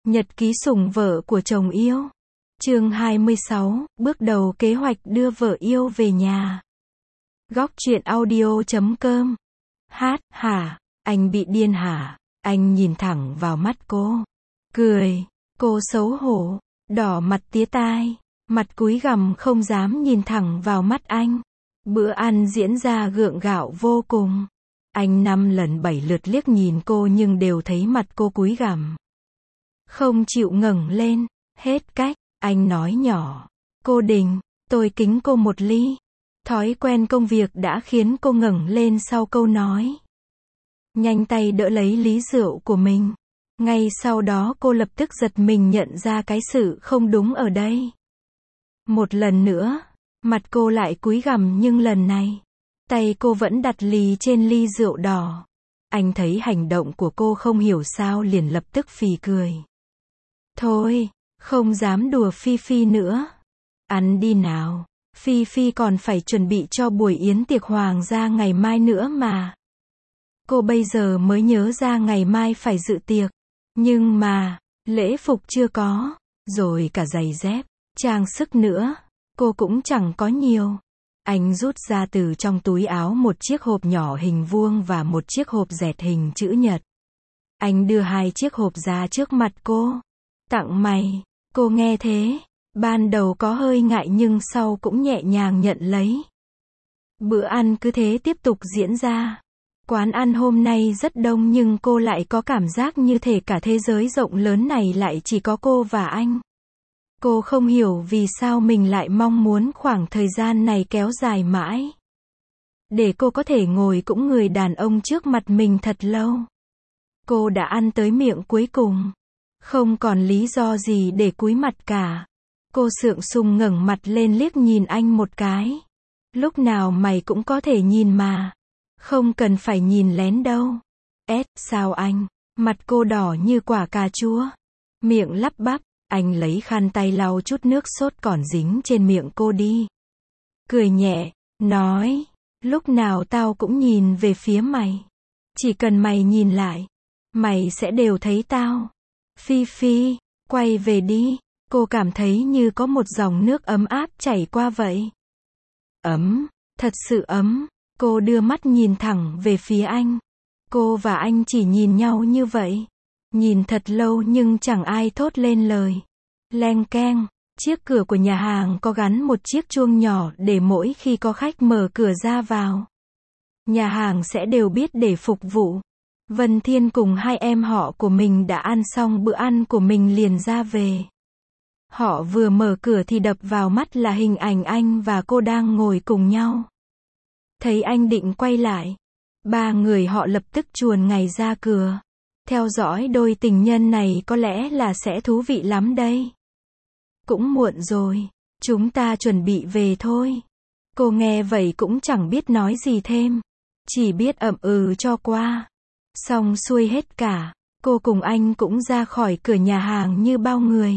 Nhật ký sủng vợ của chồng yêu. Chương 26, bước đầu kế hoạch đưa vợ yêu về nhà. Góc truyện audio.com. Hả, anh bị điên hả? Anh nhìn thẳng vào mắt cô. Cười, cô xấu hổ, đỏ mặt tía tai, mặt cúi gằm không dám nhìn thẳng vào mắt anh. Bữa ăn diễn ra gượng gạo vô cùng. Anh 5 lần 7 lượt liếc nhìn cô nhưng đều thấy mặt cô cúi gằm, không chịu ngẩng lên. Hết cách, anh nói nhỏ. Cô Đình, tôi kính cô một ly. Thói quen công việc đã khiến cô ngẩng lên sau câu nói. Nhanh tay đỡ lấy ly rượu của mình. Ngay sau đó cô lập tức giật mình nhận ra cái sự không đúng ở đây. Một lần nữa, mặt cô lại cúi gằm nhưng lần này, tay cô vẫn đặt ly trên ly rượu đỏ. Anh thấy hành động của cô không hiểu sao liền lập tức phì cười. Thôi, không dám đùa Phi Phi nữa. Ăn đi nào. Phi Phi còn phải chuẩn bị cho buổi yến tiệc hoàng gia ngày mai nữa mà. Cô bây giờ mới nhớ ra ngày mai phải dự tiệc. Nhưng mà, lễ phục chưa có, rồi cả giày dép, trang sức nữa, cô cũng chẳng có nhiều. Anh rút ra từ trong túi áo một chiếc hộp nhỏ hình vuông và một chiếc hộp dẹt hình chữ nhật. Anh đưa 2 chiếc hộp ra trước mặt cô. Tặng mày. Cô nghe thế, ban đầu có hơi ngại nhưng sau cũng nhẹ nhàng nhận lấy. Bữa ăn cứ thế tiếp tục diễn ra. Quán ăn hôm nay rất đông nhưng cô lại có cảm giác như thể cả thế giới rộng lớn này lại chỉ có cô và anh. Cô không hiểu vì sao mình lại mong muốn khoảng thời gian này kéo dài mãi. Để cô có thể ngồi cũng người đàn ông trước mặt mình thật lâu. Cô đã ăn tới miệng cuối cùng. Không còn lý do gì để cúi mặt cả. Cô sượng sùng ngẩng mặt lên liếc nhìn anh một cái. Lúc nào mày cũng có thể nhìn mà. Không cần phải nhìn lén đâu. Sao anh? Mặt cô đỏ như quả cà chua. Miệng lắp bắp. Anh lấy khăn tay lau chút nước sốt còn dính trên miệng cô đi. Cười nhẹ, nói. Lúc nào tao cũng nhìn về phía mày. Chỉ cần mày nhìn lại, mày sẽ đều thấy tao. Phi Phi, quay về đi. Cô cảm thấy như có một dòng nước ấm áp chảy qua vậy. Ấm, thật sự ấm. Cô đưa mắt nhìn thẳng về phía anh. Cô và anh chỉ nhìn nhau như vậy. Nhìn thật lâu nhưng chẳng ai thốt lên lời. Leng keng, chiếc cửa của nhà hàng có gắn một chiếc chuông nhỏ để mỗi khi có khách mở cửa ra vào, nhà hàng sẽ đều biết để phục vụ. Vân Thiên cùng 2 em họ của mình đã ăn xong bữa ăn của mình liền ra về. Họ vừa mở cửa thì đập vào mắt là hình ảnh anh và cô đang ngồi cùng nhau. Thấy anh định quay lại, 3 người họ lập tức chuồn ngày ra cửa. Theo dõi đôi tình nhân này có lẽ là sẽ thú vị lắm đây. Cũng muộn rồi, chúng ta chuẩn bị về thôi. Cô nghe vậy cũng chẳng biết nói gì thêm, chỉ biết ậm ừ cho qua. Xong xuôi hết cả, cô cùng anh cũng ra khỏi cửa nhà hàng như bao người.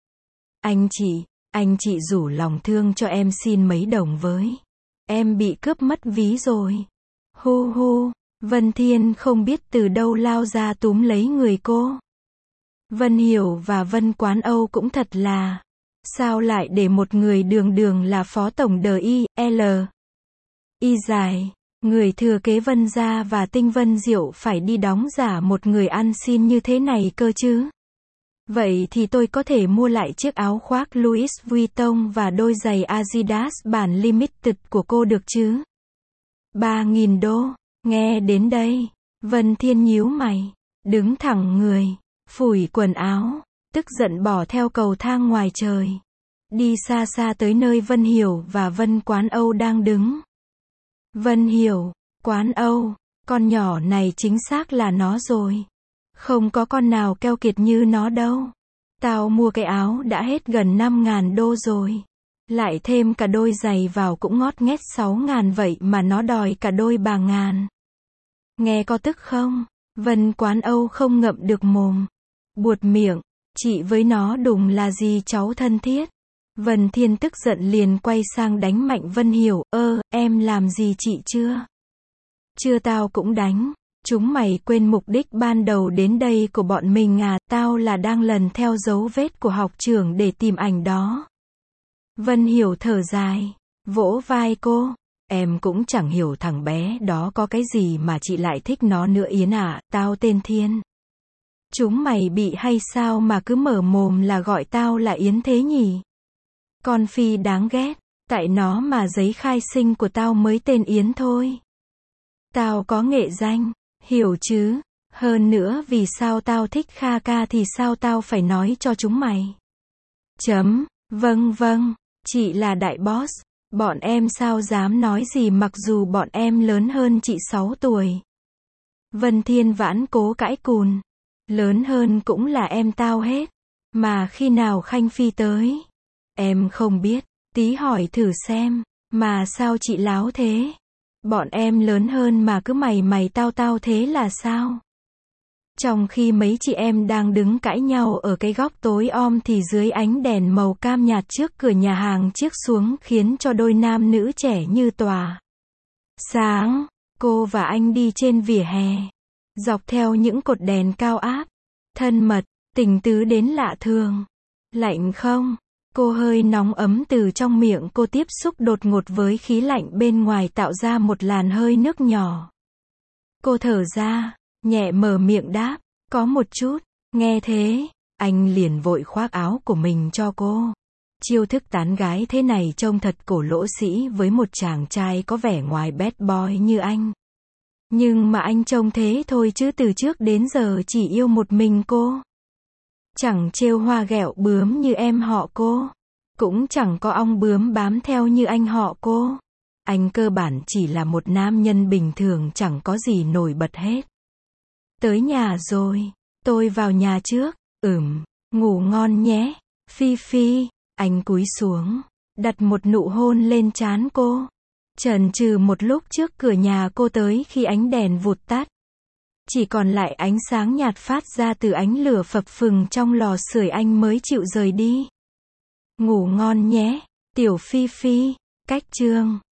Anh chị rủ lòng thương cho em xin mấy đồng với. Em bị cướp mất ví rồi. Hu hu. Vân Thiên không biết từ đâu lao ra túm lấy người cô. Vân Hiểu và Vân Quán Âu cũng thật là, sao lại để một người đường đường là phó tổng đờ y dài, người thừa kế Vân gia và Tinh Vân Diệu phải đi đóng giả một người ăn xin như thế này cơ chứ? Vậy thì tôi có thể mua lại chiếc áo khoác Louis Vuitton và đôi giày Adidas bản limited của cô được chứ? 3.000 đô. Nghe đến đây, Vân Thiên nhíu mày, đứng thẳng người, phủi quần áo, tức giận bỏ theo cầu thang ngoài trời. Đi xa xa tới nơi Vân Hiểu và Vân Quán Âu đang đứng. Vân Hiểu, Quán Âu, con nhỏ này chính xác là nó rồi. Không có con nào keo kiệt như nó đâu. Tao mua cái áo đã hết gần 5.000 đô rồi. Lại thêm cả đôi giày vào cũng ngót nghét 6.000 vậy mà nó đòi cả đôi bà ngàn. Nghe có tức không? Vân Quán Âu không ngậm được mồm. Buột miệng, chị với nó đùng là gì cháu thân thiết. Vân Thiên tức giận liền quay sang đánh mạnh Vân Hiểu. Em làm gì chị chưa? Chưa tao cũng đánh. Chúng mày quên mục đích ban đầu đến đây của bọn mình à, tao là đang lần theo dấu vết của học trưởng để tìm ảnh đó. Vân Hiểu thở dài, vỗ vai cô. Em cũng chẳng hiểu thằng bé đó có cái gì mà chị lại thích nó nữa Yến à, tao tên Thiên. Chúng mày bị hay sao mà cứ mở mồm là gọi tao là Yến thế nhỉ? Con Phi đáng ghét, tại nó mà giấy khai sinh của tao mới tên Yến thôi. Tao có nghệ danh, hiểu chứ? Hơn nữa vì sao tao thích Kha ca thì sao tao phải nói cho chúng mày? Vâng, chị là đại boss. Bọn em sao dám nói gì mặc dù bọn em lớn hơn chị 6 tuổi. Vân Thiên Vãn cố cãi cùn. Lớn hơn cũng là em tao hết. Mà khi nào Khanh Phi tới? Em không biết, tí hỏi thử xem. Mà sao chị láo thế? Bọn em lớn hơn mà cứ mày tao thế là sao? Trong khi mấy chị em đang đứng cãi nhau ở cái góc tối om thì dưới ánh đèn màu cam nhạt trước cửa nhà hàng chiếc xuống khiến cho đôi nam nữ trẻ như tỏa sáng. Cô và anh đi trên vỉa hè, dọc theo những cột đèn cao áp, thân mật, tình tứ đến lạ thường. Lạnh không? Cô hơi nóng ấm từ trong miệng cô tiếp xúc đột ngột với khí lạnh bên ngoài tạo ra một làn hơi nước nhỏ. Cô thở ra, nhẹ mở miệng đáp, có một chút. Nghe thế, anh liền vội khoác áo của mình cho cô. Chiêu thức tán gái thế này trông thật cổ lỗ sĩ với một chàng trai có vẻ ngoài bad boy như anh. Nhưng mà anh trông thế thôi chứ từ trước đến giờ chỉ yêu một mình cô. Chẳng trêu hoa ghẹo bướm như em họ cô. Cũng chẳng có ong bướm bám theo như anh họ cô. Anh cơ bản chỉ là một nam nhân bình thường chẳng có gì nổi bật hết. Tới nhà rồi, tôi vào nhà trước. Ngủ ngon nhé, Phi Phi. Anh cúi xuống, đặt một nụ hôn lên trán cô. Chần chừ một lúc trước cửa nhà cô tới khi ánh đèn vụt tắt. Chỉ còn lại ánh sáng nhạt phát ra từ ánh lửa phập phừng trong lò sưởi anh mới chịu rời đi. Ngủ ngon nhé, tiểu Phi Phi. Cách chương